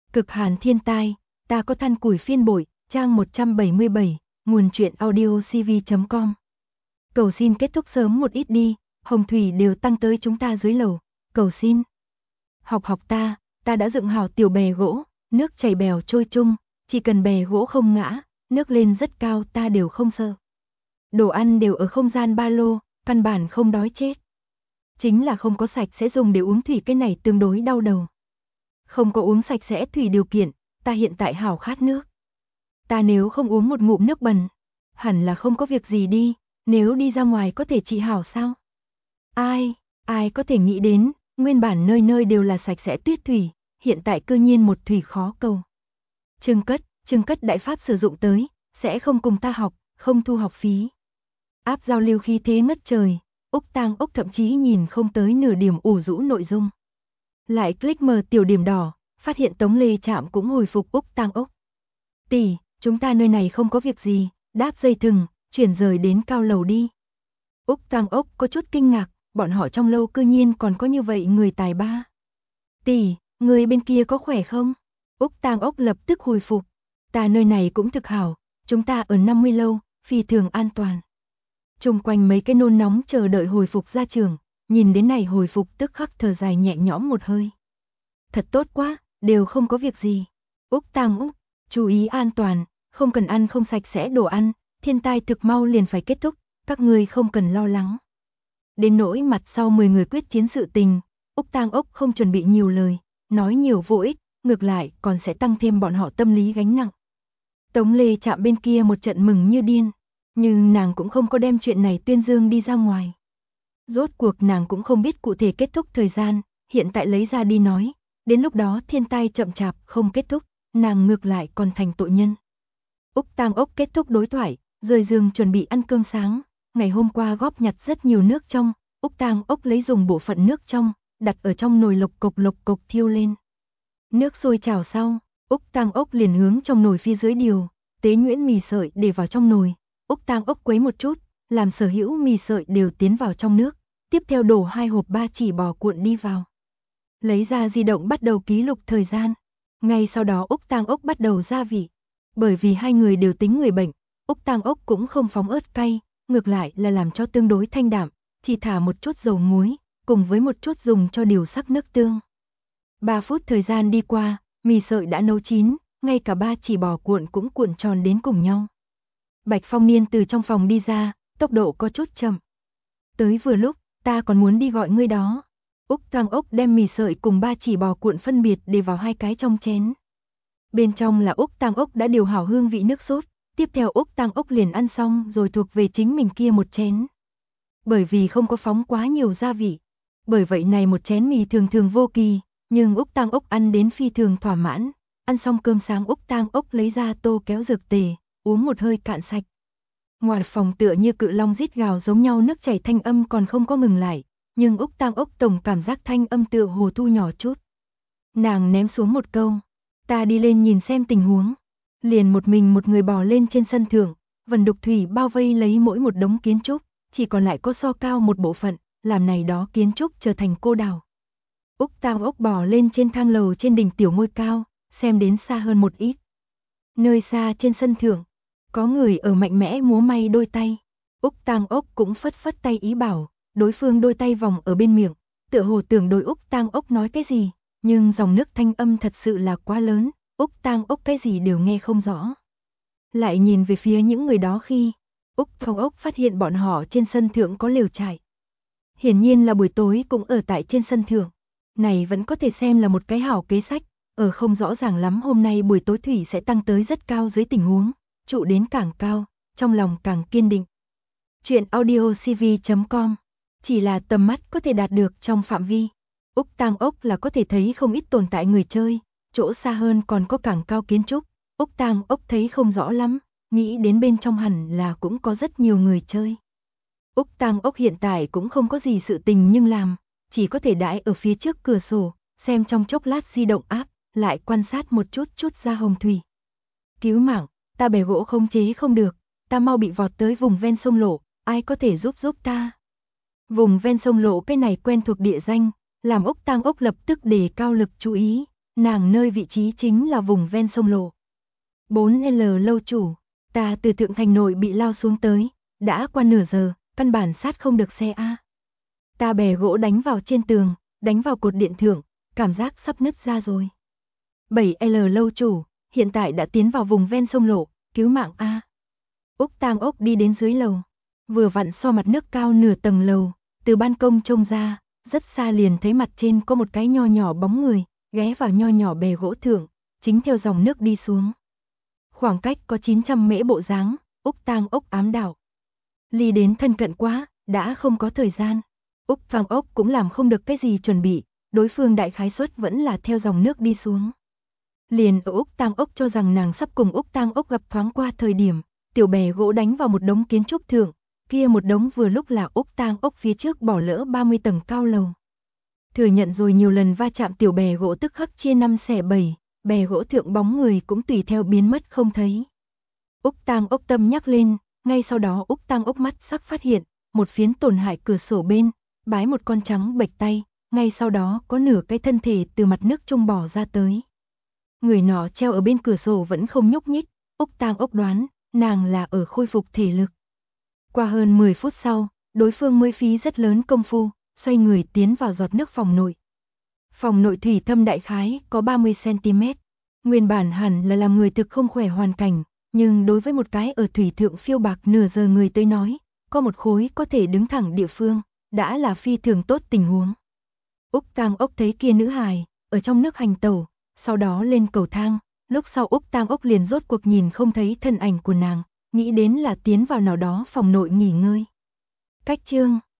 Cực hàn thiên tai, ta có than củi phiên bội, trang 177, nguồn truyện audio cv.com. Cầu xin kết thúc sớm một ít đi, hồng thủy đều tăng tới chúng ta dưới lầu, cầu xin. Học ta đã dựng hào tiểu bè gỗ, nước chảy bèo trôi chung, chỉ cần bè gỗ không ngã, nước lên rất cao ta đều không sợ. Đồ ăn đều ở không gian ba lô, căn bản không đói chết. Chính là không có sạch sẽ dùng để uống thủy, cái này tương đối đau đầu. Không có uống sạch sẽ thủy điều kiện, ta hiện tại hảo khát nước. Ta nếu không uống một ngụm nước bẩn, hẳn là không có việc gì đi, nếu đi ra ngoài có thể trị hảo sao? Ai có thể nghĩ đến, nguyên bản nơi nơi đều là sạch sẽ tuyết thủy, hiện tại cư nhiên một thủy khó cầu. Trưng cất đại pháp sử dụng tới, sẽ không cùng ta học, không thu học phí. Áp giao lưu khí thế ngất trời, Úc Tang Úc thậm chí nhìn không tới nửa điểm ủ rũ nội dung. Lại click mở tiểu điểm đỏ, phát hiện Tống Lê Trạm cũng hồi phục Úc Tang Úc. Tỷ, chúng ta nơi này không có việc gì, đáp dây thừng, chuyển rời đến cao lầu đi. Úc Tang Úc có chút kinh ngạc, bọn họ trong lâu cư nhiên còn có như vậy người tài ba. Tỷ, người bên kia có khỏe không? Úc Tang Úc lập tức hồi phục. Ta nơi này cũng thực hảo, chúng ta ở 50 lâu, phi thường an toàn. Chung quanh mấy cái nôn nóng chờ đợi hồi phục ra trường, nhìn đến này hồi phục tức khắc thở dài nhẹ nhõm một hơi. Thật tốt quá, đều không có việc gì. Úc Tang Úc, chú ý an toàn, không cần ăn không sạch sẽ đồ ăn, thiên tai thực mau liền phải kết thúc, các ngươi không cần lo lắng. Đến nỗi mặt sau 10 người quyết chiến sự tình, Úc Tang Úc không chuẩn bị nhiều lời, nói nhiều vô ích, ngược lại còn sẽ tăng thêm bọn họ tâm lý gánh nặng. Tống Lê Trạm bên kia một trận mừng như điên, nhưng nàng cũng không có đem chuyện này tuyên dương đi ra ngoài. Rốt cuộc nàng cũng không biết cụ thể kết thúc thời gian, hiện tại lấy ra đi nói, đến lúc đó thiên tai chậm chạp không kết thúc, nàng ngược lại còn thành tội nhân. Úc Tang Úc kết thúc đối thoại, rời giường chuẩn bị ăn cơm sáng, ngày hôm qua góp nhặt rất nhiều nước trong, Úc Tang Úc lấy dùng bộ phận nước trong, đặt ở trong nồi lộc cộc thiêu lên. Nước sôi trào sau, Úc Tang Úc liền hướng trong nồi phía dưới điều, tế nhuyễn mì sợi để vào trong nồi, Úc Tang Úc quấy một chút, làm sở hữu mì sợi đều tiến vào trong nước, tiếp theo đổ 2 hộp 3 chỉ bò cuộn đi vào. Lấy ra di động bắt đầu ký lục thời gian, ngay sau đó Úc Tang Úc bắt đầu gia vị. Bởi vì hai người đều tính người bệnh, Úc Tang Úc cũng không phóng ớt cay, ngược lại là làm cho tương đối thanh đạm, chỉ thả một chút dầu muối, cùng với một chút dùng cho điều sắc nước tương. 3 phút thời gian đi qua, mì sợi đã nấu chín, ngay cả 3 chỉ bò cuộn cũng cuộn tròn đến cùng nhau. Bạch Phong Niên từ trong phòng đi ra, tốc độ có chút chậm. Tới vừa lúc, ta còn muốn đi gọi ngươi đó. Úc Tang Úc đem mì sợi cùng 3 chỉ bò cuộn phân biệt để vào 2 cái trong chén. Bên trong là Úc Tang Úc đã điều hảo hương vị nước sốt, tiếp theo Úc Tang Úc liền ăn xong rồi thuộc về chính mình kia một chén. Bởi vì không có phóng quá nhiều gia vị, bởi vậy này một chén mì thường thường vô kỳ, nhưng Úc Tang Úc ăn đến phi thường thỏa mãn. Ăn xong cơm sáng Úc Tang Úc lấy ra tô kéo dược tề, uống một hơi cạn sạch. Ngoài phòng tựa như cự long rít gào giống nhau, nước chảy thanh âm còn không có ngừng lại, nhưng Úc Tang Úc tổng cảm giác thanh âm tựa hồ thu nhỏ chút. Nàng ném xuống một câu, ta đi lên nhìn xem tình huống. Liền một người bò lên trên sân thượng, vần đục thủy bao vây lấy mỗi một đống kiến trúc, chỉ còn lại có so cao một bộ phận, làm này đó kiến trúc trở thành cô đảo. Úc Tang Úc bò lên trên thang lầu trên đỉnh tiểu ngôi cao, xem đến xa hơn một ít. Nơi xa trên sân thượng, có người ở mạnh mẽ múa may đôi tay. Úc Tang Úc cũng phất phất tay ý bảo, đối phương đôi tay vòng ở bên miệng, tựa hồ tưởng đối Úc Tang Úc nói cái gì, nhưng dòng nước thanh âm thật sự là quá lớn, Úc Tang Úc cái gì đều nghe không rõ. Lại nhìn về phía những người đó khi, Úc Tang Úc phát hiện bọn họ trên sân thượng có lều trại. Hiển nhiên là buổi tối cũng ở tại trên sân thượng, này vẫn có thể xem là một cái hảo kế sách, ở không rõ ràng lắm hôm nay buổi tối thủy sẽ tăng tới rất cao dưới tình huống, trụ đến càng cao, trong lòng càng kiên định. Chuyện audio cv.com, chỉ là tầm mắt có thể đạt được trong phạm vi. Úc Tang Úc là có thể thấy không ít tồn tại người chơi, chỗ xa hơn còn có càng cao kiến trúc, Úc Tang Úc thấy không rõ lắm, nghĩ đến bên trong hẳn là cũng có rất nhiều người chơi. Úc Tang Úc hiện tại cũng không có gì sự tình nhưng làm, chỉ có thể đãi ở phía trước cửa sổ, xem trong chốc lát di động app, lại quan sát một chút ra hồng thủy. Cứu mạng, ta bè gỗ không chế không được, ta mau bị vọt tới vùng ven sông Lộ, ai có thể giúp ta. Vùng ven sông Lộ cái này quen thuộc địa danh, làm Úc Tang Úc lập tức đề cao lực chú ý, nàng nơi vị trí chính là vùng ven sông Lộ. 4L lâu chủ, ta từ Thượng Thành Nội bị lao xuống tới, đã qua nửa giờ, căn bản sát không được xe A. Ta bè gỗ đánh vào trên tường, đánh vào cột điện thượng, cảm giác sắp nứt ra rồi. 7L lâu chủ, hiện tại đã tiến vào vùng ven sông Lộ, cứu mạng A. Úc Tang Ốc đi đến dưới lầu, vừa vặn so mặt nước cao nửa tầng lầu, từ ban công trông ra, rất xa liền thấy mặt trên có một cái nho nhỏ bóng người, ghé vào nho nhỏ bè gỗ thượng, chính theo dòng nước đi xuống. Khoảng cách có 900 mễ bộ dáng, Úc Tang Ốc ám đạo. Ly đến thân cận quá, đã không có thời gian. Úc Tang Ốc cũng làm không được cái gì chuẩn bị, đối phương đại khái suất vẫn là theo dòng nước đi xuống. Liền ở Úc Tang Ốc cho rằng nàng sắp cùng Úc Tang Ốc gặp thoáng qua thời điểm, tiểu bè gỗ đánh vào một đống kiến trúc thượng, kia một đống vừa lúc là Úc Tang Ốc phía trước bỏ lỡ 30 tầng cao lầu. Thừa nhận rồi nhiều lần va chạm, tiểu bè gỗ tức khắc chia 5 xẻ 7, bè gỗ thượng bóng người cũng tùy theo biến mất không thấy. Úc Tang Ốc tâm nhắc lên, ngay sau đó Úc Tang Ốc mắt sắc phát hiện, một phiến tổn hại cửa sổ bên, bái một con trắng bệch tay, ngay sau đó có nửa cái thân thể từ mặt nước trung bò ra tới. Người nọ treo ở bên cửa sổ vẫn không nhúc nhích, Úc Tang Ốc đoán, nàng là ở khôi phục thể lực. Qua hơn 10 phút sau, đối phương mới phí rất lớn công phu, xoay người tiến vào giọt nước phòng nội. Phòng nội thủy thâm đại khái có 30cm, nguyên bản hẳn là làm người thực không khỏe hoàn cảnh, nhưng đối với một cái ở thủy thượng phiêu bạc nửa giờ người tới nói, có một khối có thể đứng thẳng địa phương, đã là phi thường tốt tình huống. Úc Tang Ốc thấy kia nữ hài, ở trong nước hành tẩu, sau đó lên cầu thang, lúc sau Úc Tang Ốc liền rốt cuộc nhìn không thấy thân ảnh của nàng, nghĩ đến là tiến vào nào đó phòng nội nghỉ ngơi. Cách chương